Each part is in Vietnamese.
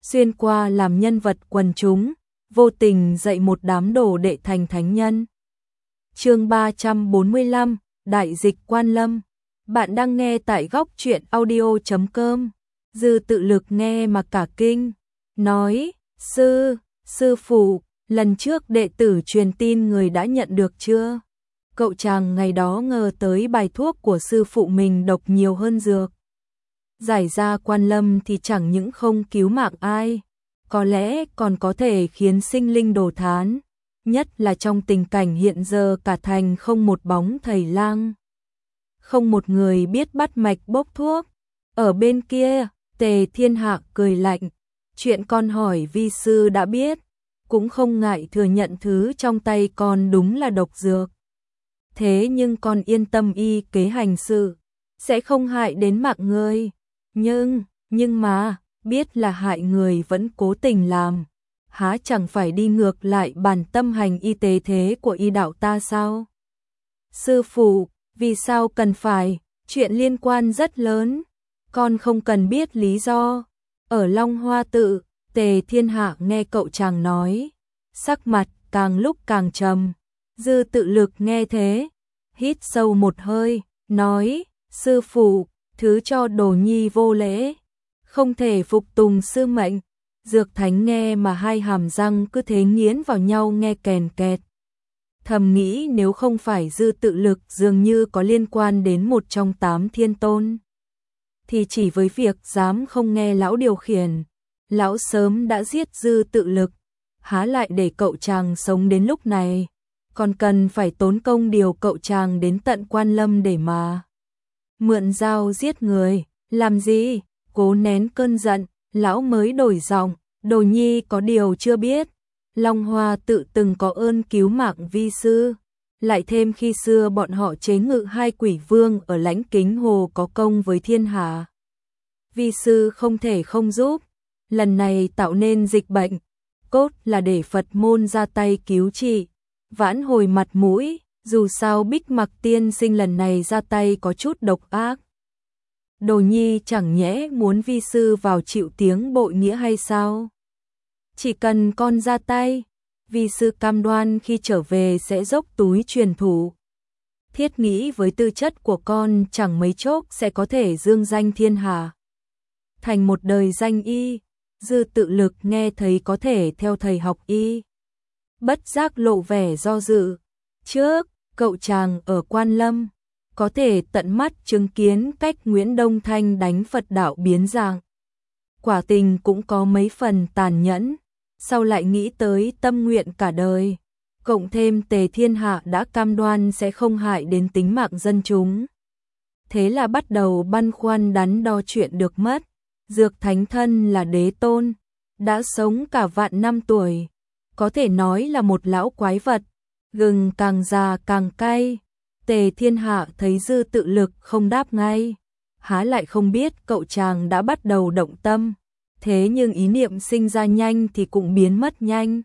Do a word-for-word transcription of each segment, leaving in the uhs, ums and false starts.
xuyên qua làm nhân vật quần chúng, vô tình dạy một đám đồ đệ thành thánh nhân. Chương ba trăm bốn mươi lăm, Đại dịch Quan Lâm. Bạn đang nghe tại góc truyện audio chấm com. Dư Tự Lực nghe mà cả kinh, nói: "Sư, sư phụ, lần trước đệ tử truyền tin người đã nhận được chưa?" Cậu chàng ngày đó ngờ tới bài thuốc của sư phụ mình độc nhiều hơn dược. Giải ra Quan Lâm thì chẳng những không cứu mạng ai, có lẽ còn có thể khiến sinh linh đồ thán, nhất là trong tình cảnh hiện giờ cả thành không một bóng thầy lang. Không một người biết bắt mạch bốc thuốc. Ở bên kia, Tề Thiên Hạ cười lạnh, chuyện con hỏi vi sư đã biết, cũng không ngại thừa nhận thứ trong tay con đúng là độc dược. Thế nhưng con yên tâm y kế hành sự, sẽ không hại đến mạng ngươi. Nhưng, nhưng mà, biết là hại người vẫn cố tình làm, há chẳng phải đi ngược lại bản tâm hành y tế thế của y đạo ta sao? Sư phụ, vì sao cần phải, chuyện liên quan rất lớn, con không cần biết lý do. Ở Long Hoa Tự, Tề Thiên Hạ nghe cậu chàng nói, sắc mặt càng lúc càng trầm. Dư Tự Lực nghe thế, hít sâu một hơi, nói: "Sư phụ, thứ cho đồ nhi vô lễ, không thể phục tùng sư mệnh." Dược Thánh nghe mà hai hàm răng cứ thế nghiến vào nhau nghe kèn kẹt. Thầm nghĩ nếu không phải Dư Tự Lực dường như có liên quan đến một trong tám thiên tôn, thì chỉ với việc dám không nghe lão điều khiển, lão sớm đã giết Dư Tự Lực, há lại để cậu chàng sống đến lúc này, còn cần phải tốn công điều cậu chàng đến tận Quan Lâm để mà mượn dao giết người, làm gì? Cố nén cơn giận, lão mới đổi giọng, "Đồ nhi có điều chưa biết, Long Hoa Tự từng có ơn cứu mạng vi sư, lại thêm khi xưa bọn họ chế ngự hai quỷ vương ở Lãnh Kính Hồ có công với thiên hạ. Vi sư không thể không giúp, lần này tạo nên dịch bệnh, cốt là để Phật môn ra tay cứu trị, vãn hồi mặt mũi, dù sao Bích Mặc tiên sinh lần này ra tay có chút độc ác. Đồ nhi chẳng nhẽ muốn vi sư vào chịu tiếng bội nghĩa hay sao? Chỉ cần con ra tay, vi sư cam đoan khi trở về sẽ dốc túi truyền thủ. Thiết nghĩ với tư chất của con chẳng mấy chốc sẽ có thể dương danh thiên hạ, thành một đời danh y." Dư Tự Lực nghe thấy có thể theo thầy học y, bất giác lộ vẻ do dự. Trước, cậu chàng ở Quan Lâm, có thể tận mắt chứng kiến cách Nguyễn Đông Thanh đánh Phật đạo biến dạng. Quả tình cũng có mấy phần tàn nhẫn, sau lại nghĩ tới tâm nguyện cả đời, cộng thêm Tề Thiên Hạ đã cam đoan sẽ không hại đến tính mạng dân chúng. Thế là bắt đầu băn khoăn đắn đo chuyện được mất. Dược Thánh thân là đế tôn, đã sống cả vạn năm tuổi, có thể nói là một lão quái vật, gừng càng già càng cay. Tề Thiên Hạ thấy Dư Tự Lực không đáp ngay, há lại không biết cậu chàng đã bắt đầu động tâm, thế nhưng ý niệm sinh ra nhanh thì cũng biến mất nhanh.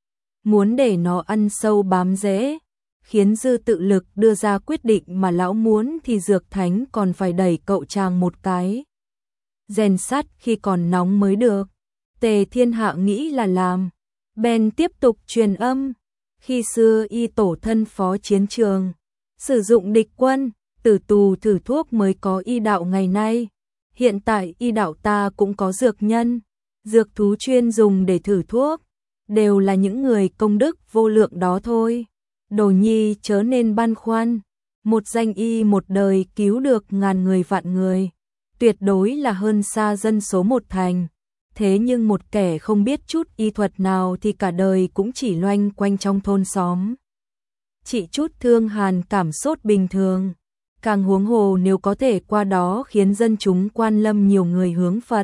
Muốn để nó ăn sâu bám rễ, khiến Dư Tự Lực đưa ra quyết định mà lão muốn thì Dược Thánh còn phải đẩy cậu chàng một cái rèn sắt khi còn nóng mới được. Tề Thiên Hạ nghĩ là làm, bèn tiếp tục truyền âm: "Khi xưa y tổ thân phó chiến trường, sử dụng địch quân, tử tù thử thuốc mới có y đạo ngày nay. Hiện tại y đạo ta cũng có dược nhân, dược thú chuyên dùng để thử thuốc, đều là những người công đức vô lượng đó thôi. Đồ nhi chớ nên băn khoăn, một danh y một đời cứu được ngàn người vạn người, tuyệt đối là hơn xa dân số một thành. Thế nhưng một kẻ không biết chút y thuật nào thì cả đời cũng chỉ loanh quanh trong thôn xóm, chỉ chút thương hàn cảm sốt bình thường. Càng huống hồ nếu có thể qua đó khiến dân chúng Quan Lâm nhiều người hướng Phật,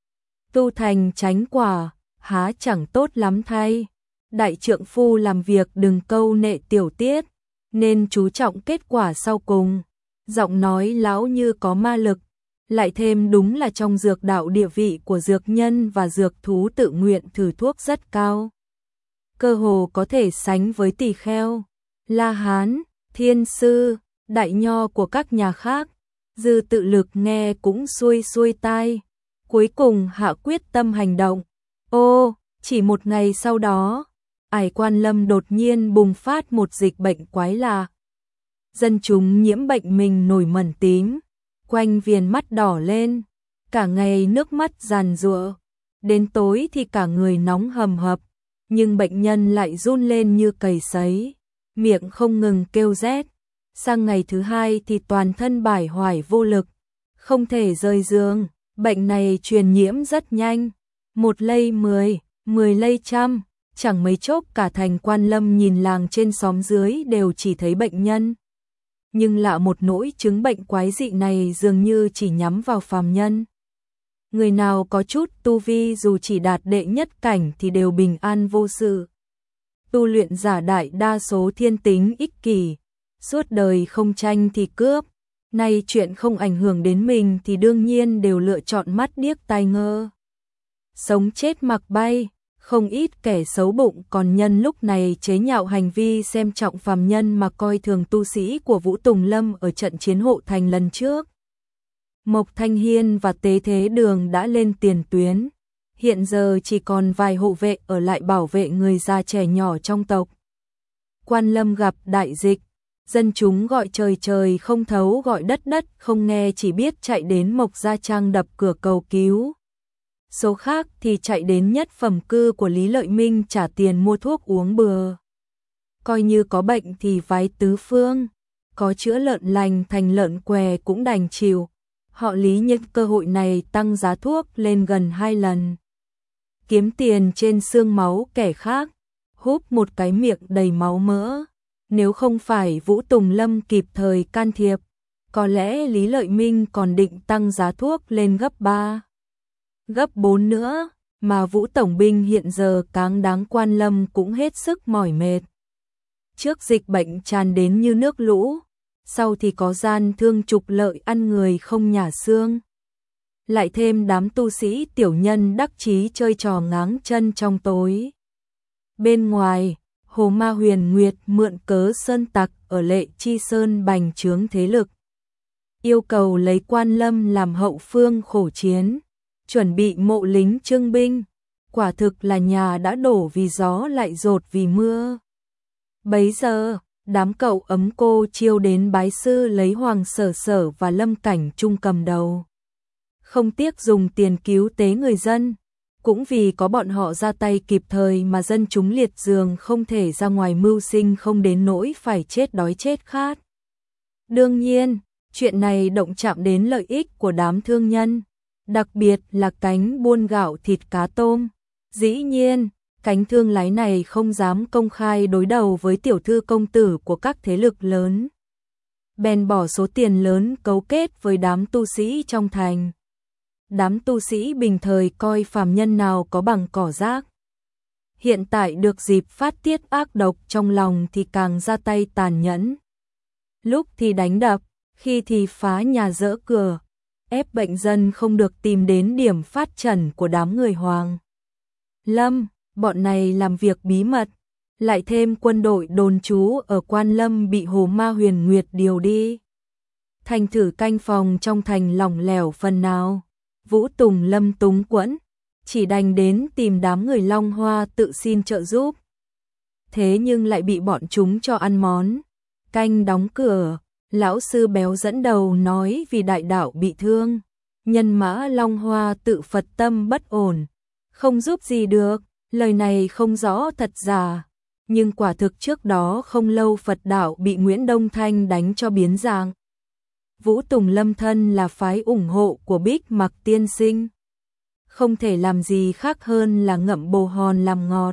tu thành chánh quả, há chẳng tốt lắm thay. Đại trượng phu làm việc đừng câu nệ tiểu tiết, nên chú trọng kết quả sau cùng." Giọng nói lão như có ma lực, lại thêm đúng là trong dược đạo địa vị của dược nhân và dược thú tự nguyện thử thuốc rất cao, cơ hồ có thể sánh với tỳ kheo, La Hán, Thiên Sư, Đại Nho của các nhà khác. Dư Tự Lực nghe cũng xuôi xuôi tai, cuối cùng hạ quyết tâm hành động, Ô, chỉ một ngày sau đó, Ải Quan Lâm đột nhiên bùng phát một dịch bệnh quái lạ. Dân chúng nhiễm bệnh mình nổi mẩn tím, quanh viền mắt đỏ lên, cả ngày nước mắt giàn giụa, đến tối thì cả người nóng hầm hập, nhưng bệnh nhân lại run lên như cầy sấy, miệng không ngừng kêu rét. Sang ngày thứ hai thì toàn thân bải hoải vô lực, không thể rời giường. Bệnh này truyền nhiễm rất nhanh, một lây mười, mười lây trăm, chẳng mấy chốc cả thành Quan Lâm nhìn làng trên xóm dưới đều chỉ thấy bệnh nhân. Nhưng lạ một nỗi, chứng bệnh quái dị này dường như chỉ nhắm vào phàm nhân. Người nào có chút tu vi dù chỉ đạt đệ nhất cảnh thì đều bình an vô sự. Tu luyện giả đại đa số thiên tính ích kỷ, suốt đời không tranh thì cướp. Nay chuyện không ảnh hưởng đến mình thì đương nhiên đều lựa chọn mắt điếc tai ngơ. Sống chết mặc bay, không ít kẻ xấu bụng còn nhân lúc này chế nhạo hành vi xem trọng phàm nhân mà coi thường tu sĩ của Vũ Tùng Lâm ở trận chiến hộ thành lần trước. Mộc Thanh Hiên và Tế Thế Đường đã lên tiền tuyến, hiện giờ chỉ còn vài hộ vệ ở lại bảo vệ người già trẻ nhỏ trong tộc. Quan Lâm gặp đại dịch, dân chúng gọi trời trời không thấu, gọi đất đất không nghe, chỉ biết chạy đến Mộc Gia Trang đập cửa cầu cứu. Số khác thì chạy đến nhất phẩm cư của Lý Lợi Minh trả tiền mua thuốc uống bừa. Coi như có bệnh thì vái tứ phương, có chữa lợn lành thành lợn què cũng đành chịu. Họ Lý nhân cơ hội này tăng giá thuốc lên gần hai lần. Kiếm tiền trên xương máu kẻ khác, húp một cái miệng đầy máu mỡ. Nếu không phải Vũ Tùng Lâm kịp thời can thiệp, có lẽ Lý Lợi Minh còn định tăng giá thuốc lên gấp ba, gấp bốn nữa, mà Vũ Tổng binh hiện giờ cáng đáng Quan Lâm cũng hết sức mỏi mệt. Trước dịch bệnh tràn đến như nước lũ, sau thì có gian thương trục lợi ăn người không nhả xương. Lại thêm đám tu sĩ tiểu nhân đắc chí chơi trò ngáng chân trong tối. Bên ngoài, Hồ Ma Huyền Nguyệt mượn cớ sơn tặc ở Lệ Chi Sơn bành trướng thế lực, yêu cầu lấy Quan Lâm làm hậu phương khổ chiến, chuẩn bị mộ lính trưng binh. Quả thực là nhà đã đổ vì gió lại dột vì mưa. Bấy giờ, đám cậu ấm cô chiêu đến bái sư lấy Hoàng Sở Sở và Lâm Cảnh Trung cầm đầu. Không tiếc dùng tiền cứu tế người dân. Cũng vì có bọn họ ra tay kịp thời mà dân chúng liệt giường không thể ra ngoài mưu sinh, không đến nỗi phải chết đói chết khát. Đương nhiên, chuyện này động chạm đến lợi ích của đám thương nhân, đặc biệt là cánh buôn gạo thịt cá tôm. Dĩ nhiên, cánh thương lái này không dám công khai đối đầu với tiểu thư công tử của các thế lực lớn. Bèn bỏ số tiền lớn cấu kết với đám tu sĩ trong thành. Đám tu sĩ bình thời coi phàm nhân nào có bằng cỏ rác. Hiện tại được dịp phát tiết ác độc trong lòng thì càng ra tay tàn nhẫn. Lúc thì đánh đập, khi thì phá nhà dỡ cửa, ép bệnh dân không được tìm đến điểm phát trần của đám người Hoàng Lâm. Bọn này làm việc bí mật, lại thêm quân đội đồn trú ở Quan Lâm bị Hồ Ma Huyền Nguyệt điều đi. Thành thử canh phòng trong thành lỏng lẻo phần nào. Vũ Tùng Lâm túng quẫn, chỉ đành đến tìm đám người Long Hoa tự xin trợ giúp. Thế nhưng lại bị bọn chúng cho ăn món canh đóng cửa. Lão sư béo dẫn đầu nói vì đại đạo bị thương, nhân mã Long Hoa tự Phật tâm bất ổn, không giúp gì được. Lời này không rõ thật giả, nhưng quả thực trước đó không lâu Phật đạo bị Nguyễn Đông Thanh đánh cho biến dạng. Vũ Tùng Lâm thân là phái ủng hộ của Bích Mặc tiên sinh, không thể làm gì khác hơn là ngậm bồ hòn làm ngọt.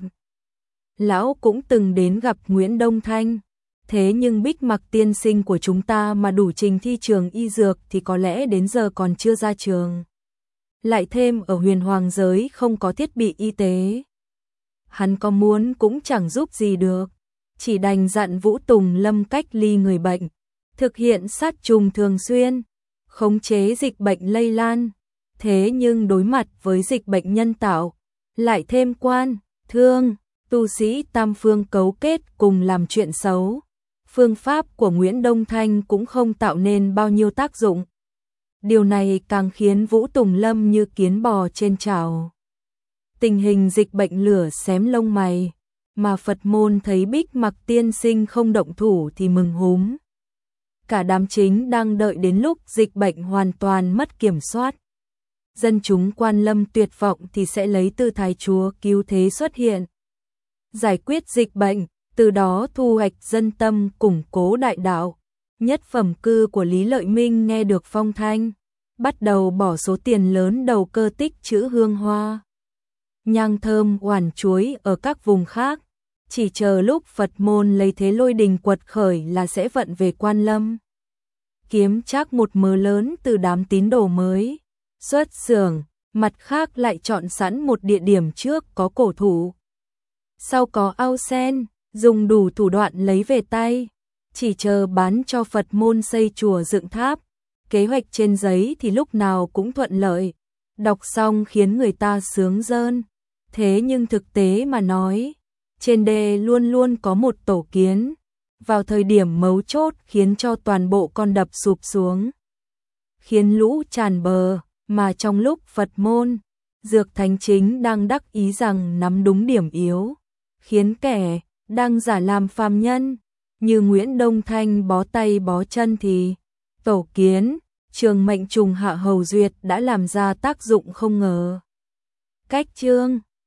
Lão cũng từng đến gặp Nguyễn Đông Thanh, thế nhưng Bích Mặc tiên sinh của chúng ta mà đủ trình thi trường y dược thì có lẽ đến giờ còn chưa ra trường. Lại thêm ở huyền hoàng giới không có thiết bị y tế, hắn có muốn cũng chẳng giúp gì được, chỉ đành dặn Vũ Tùng Lâm cách ly người bệnh, thực hiện sát trùng thường xuyên, khống chế dịch bệnh lây lan. Thế nhưng đối mặt với dịch bệnh nhân tạo, lại thêm quan, thương, tu sĩ tam phương cấu kết cùng làm chuyện xấu, phương pháp của Nguyễn Đông Thanh cũng không tạo nên bao nhiêu tác dụng. Điều này càng khiến Vũ Tùng Lâm như kiến bò trên chảo. tình hình dịch bệnh lửa xém lông mày, mà Phật môn thấy Bích Mặc tiên sinh không động thủ thì mừng húm. Cả đám chính đang đợi đến lúc dịch bệnh hoàn toàn mất kiểm soát. Dân chúng Quan Lâm tuyệt vọng thì sẽ lấy tư thái Chúa cứu thế xuất hiện. Giải quyết dịch bệnh, từ đó thu hoạch dân tâm, củng cố đại đạo. Nhất phẩm cư của Lý Lợi Minh nghe được phong thanh, bắt đầu bỏ số tiền lớn đầu cơ tích trữ hương hoa, nhang thơm, oản chuối ở các vùng khác, chỉ chờ lúc Phật môn lấy thế lôi đình quật khởi là sẽ vận về Quan Lâm. Kiếm chắc một mớ lớn từ đám tín đồ mới xuất xưởng, mặt khác lại chọn sẵn một địa điểm trước có cổ thụ, sau có ao sen, dùng đủ thủ đoạn lấy về tay, chỉ chờ bán cho Phật môn xây chùa dựng tháp. Kế hoạch trên giấy thì lúc nào cũng thuận lợi, đọc xong khiến người ta sướng rơn. Thế nhưng thực tế mà nói, trên đê luôn luôn có một tổ kiến, vào thời điểm mấu chốt khiến cho toàn bộ con đập sụp xuống, khiến lũ tràn bờ, mà trong lúc Phật môn, Dược Thánh chính đang đắc ý rằng nắm đúng điểm yếu, khiến kẻ đang giả làm phàm nhân như Nguyễn Đông Thanh bó tay bó chân thì tổ kiến, trường mệnh trùng hạ hầu duyệt đã làm ra tác dụng không ngờ. Cách chương